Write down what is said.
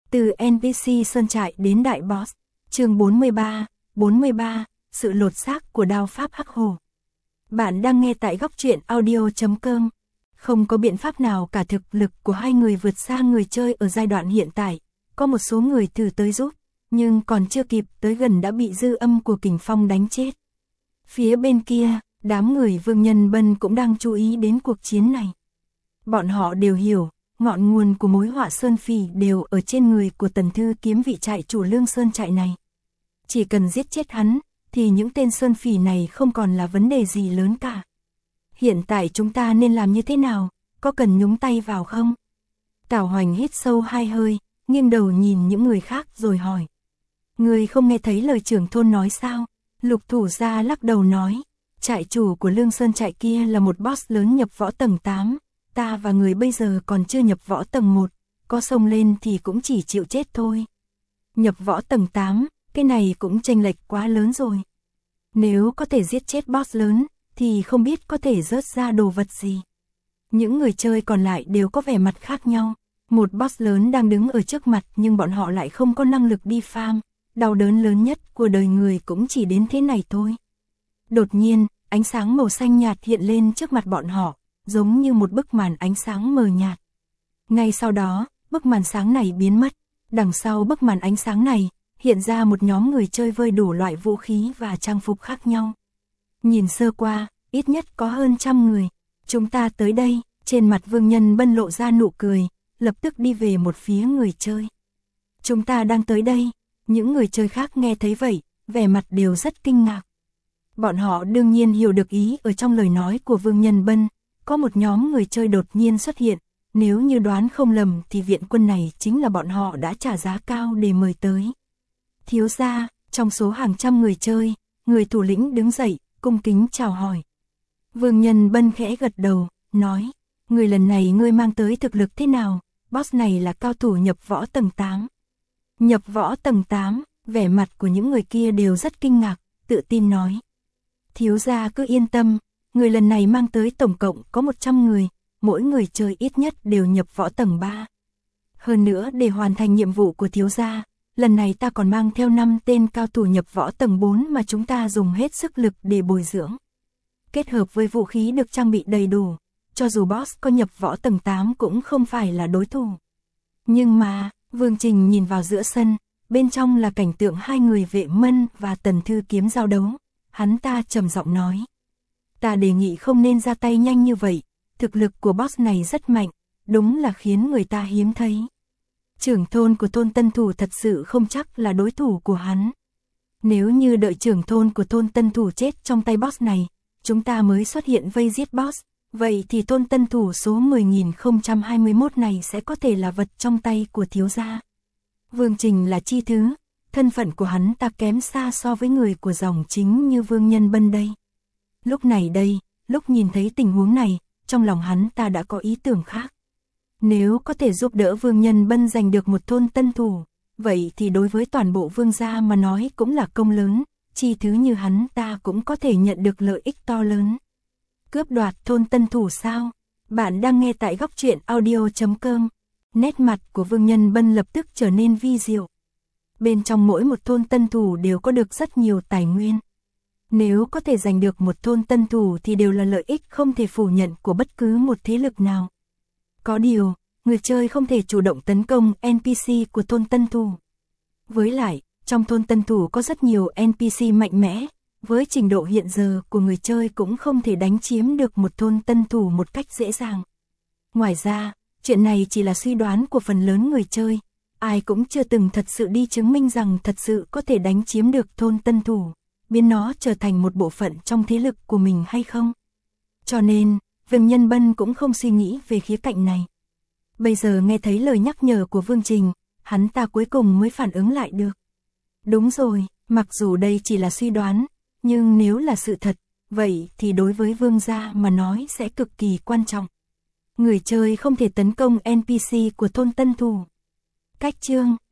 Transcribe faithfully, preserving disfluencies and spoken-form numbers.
Từ en pê xê Sơn Trại đến Đại Boss, chương bốn mươi ba, bốn mươi ba, sự lột xác của đao pháp Hắc Hổ. Bạn đang nghe tại góc truyện audio chấm com. Không có biện pháp nào cả, thực lực của hai người vượt xa người chơi ở giai đoạn hiện tại. Có một số người thử tới giúp, nhưng còn chưa kịp tới gần đã bị dư âm của kình phong đánh chết. Phía bên kia, đám người Vương Nhân Bân cũng đang chú ý đến cuộc chiến này. Bọn họ đều hiểu, ngọn nguồn của mối họa Sơn Phỉ đều ở trên người của Tần Thư Kiếm, vị trại chủ Lương Sơn trại này. Chỉ cần giết chết hắn, thì những tên Sơn Phỉ này không còn là vấn đề gì lớn cả. Hiện tại chúng ta nên làm như thế nào, có cần nhúng tay vào không? Tào Hoành hít sâu hai hơi, nghiêng đầu nhìn những người khác rồi hỏi. Người không nghe thấy lời trưởng thôn nói sao? Lục Thủ Gia lắc đầu nói, trại chủ của Lương Sơn trại kia là một boss lớn nhập võ tầng tám, ta và người bây giờ còn chưa nhập võ tầng một, có xông lên thì cũng chỉ chịu chết thôi. Nhập võ tầng tám, cái này cũng chênh lệch quá lớn rồi. Nếu có thể giết chết boss lớn, thì không biết có thể rớt ra đồ vật gì. Những người chơi còn lại đều có vẻ mặt khác nhau. Một boss lớn đang đứng ở trước mặt nhưng bọn họ lại không có năng lực đi farm. Đau đớn lớn nhất của đời người cũng chỉ đến thế này thôi. Đột nhiên, ánh sáng màu xanh nhạt hiện lên trước mặt bọn họ, giống như một bức màn ánh sáng mờ nhạt. Ngay sau đó, bức màn sáng này biến mất. Đằng sau bức màn ánh sáng này, hiện ra một nhóm người chơi vơi đủ loại vũ khí và trang phục khác nhau. Nhìn sơ qua, ít nhất có hơn trăm người. Chúng ta tới đây, trên mặt Vương Nhân Bân lộ ra nụ cười, lập tức đi về một phía người chơi. Chúng ta đang tới đây. Những người chơi khác nghe thấy vậy, vẻ mặt đều rất kinh ngạc. Bọn họ đương nhiên hiểu được ý ở trong lời nói của Vương Nhân Bân. Có một nhóm người chơi đột nhiên xuất hiện. Nếu như đoán không lầm thì viện quân này chính là bọn họ đã trả giá cao để mời tới. Thiếu gia, trong số hàng trăm người chơi, người thủ lĩnh đứng dậy, cung kính chào hỏi. Vương Nhân Bân khẽ gật đầu, nói, người lần này ngươi mang tới thực lực thế nào? Boss này là cao thủ nhập võ tầng tám. Nhập võ tầng tám, vẻ mặt của những người kia đều rất kinh ngạc, tự tin nói. Thiếu gia cứ yên tâm, người lần này mang tới tổng cộng có một trăm người, mỗi người chơi ít nhất đều nhập võ tầng ba. Hơn nữa để hoàn thành nhiệm vụ của thiếu gia, lần này ta còn mang theo năm tên cao thủ nhập võ tầng bốn mà chúng ta dùng hết sức lực để bồi dưỡng. Kết hợp với vũ khí được trang bị đầy đủ, cho dù boss có nhập võ tầng tám cũng không phải là đối thủ. Nhưng mà, Vương Trình nhìn vào giữa sân, bên trong là cảnh tượng hai người Vệ Mân và Tần Thư Kiếm giao đấu. Hắn ta trầm giọng nói. Ta đề nghị không nên ra tay nhanh như vậy, thực lực của boss này rất mạnh, đúng là khiến người ta hiếm thấy. Trưởng thôn của thôn Tân Thủ thật sự không chắc là đối thủ của hắn. Nếu như đợi trưởng thôn của thôn Tân Thủ chết trong tay boss này, chúng ta mới xuất hiện vây giết boss, vậy thì thôn Tân Thủ số mười nghìn không trăm hai mươi mốt này sẽ có thể là vật trong tay của thiếu gia. Vương Trình là chi thứ, thân phận của hắn ta kém xa so với người của dòng chính như Vương Nhân Bân đây. Lúc này đây, lúc nhìn thấy tình huống này, trong lòng hắn ta đã có ý tưởng khác. Nếu có thể giúp đỡ Vương Nhân Bân giành được một thôn Tân Thủ, vậy thì đối với toàn bộ Vương gia mà nói cũng là công lớn, chi thứ như hắn ta cũng có thể nhận được lợi ích to lớn. Cướp đoạt thôn Tân Thủ sao? Bạn đang nghe tại góc truyện audio chấm com. Nét mặt của Vương Nhân Bân lập tức trở nên vi diệu. Bên trong mỗi một thôn Tân Thủ đều có được rất nhiều tài nguyên. Nếu có thể giành được một thôn Tân Thủ thì đều là lợi ích không thể phủ nhận của bất cứ một thế lực nào. Có điều, người chơi không thể chủ động tấn công en pê xê của thôn Tân Thủ. Với lại, trong thôn Tân Thủ có rất nhiều en pê xê mạnh mẽ, với trình độ hiện giờ của người chơi cũng không thể đánh chiếm được một thôn Tân Thủ một cách dễ dàng. Ngoài ra, chuyện này chỉ là suy đoán của phần lớn người chơi, ai cũng chưa từng thật sự đi chứng minh rằng thật sự có thể đánh chiếm được thôn Tân Thủ, biến nó trở thành một bộ phận trong thế lực của mình hay không. Cho nên, Vương Nhân Bân cũng không suy nghĩ về khía cạnh này. Bây giờ nghe thấy lời nhắc nhở của Vương Trình, hắn ta cuối cùng mới phản ứng lại được. Đúng rồi, mặc dù đây chỉ là suy đoán, nhưng nếu là sự thật, vậy thì đối với Vương gia mà nói sẽ cực kỳ quan trọng. Người chơi không thể tấn công en pê xê của thôn Tân Thủ. Cách chương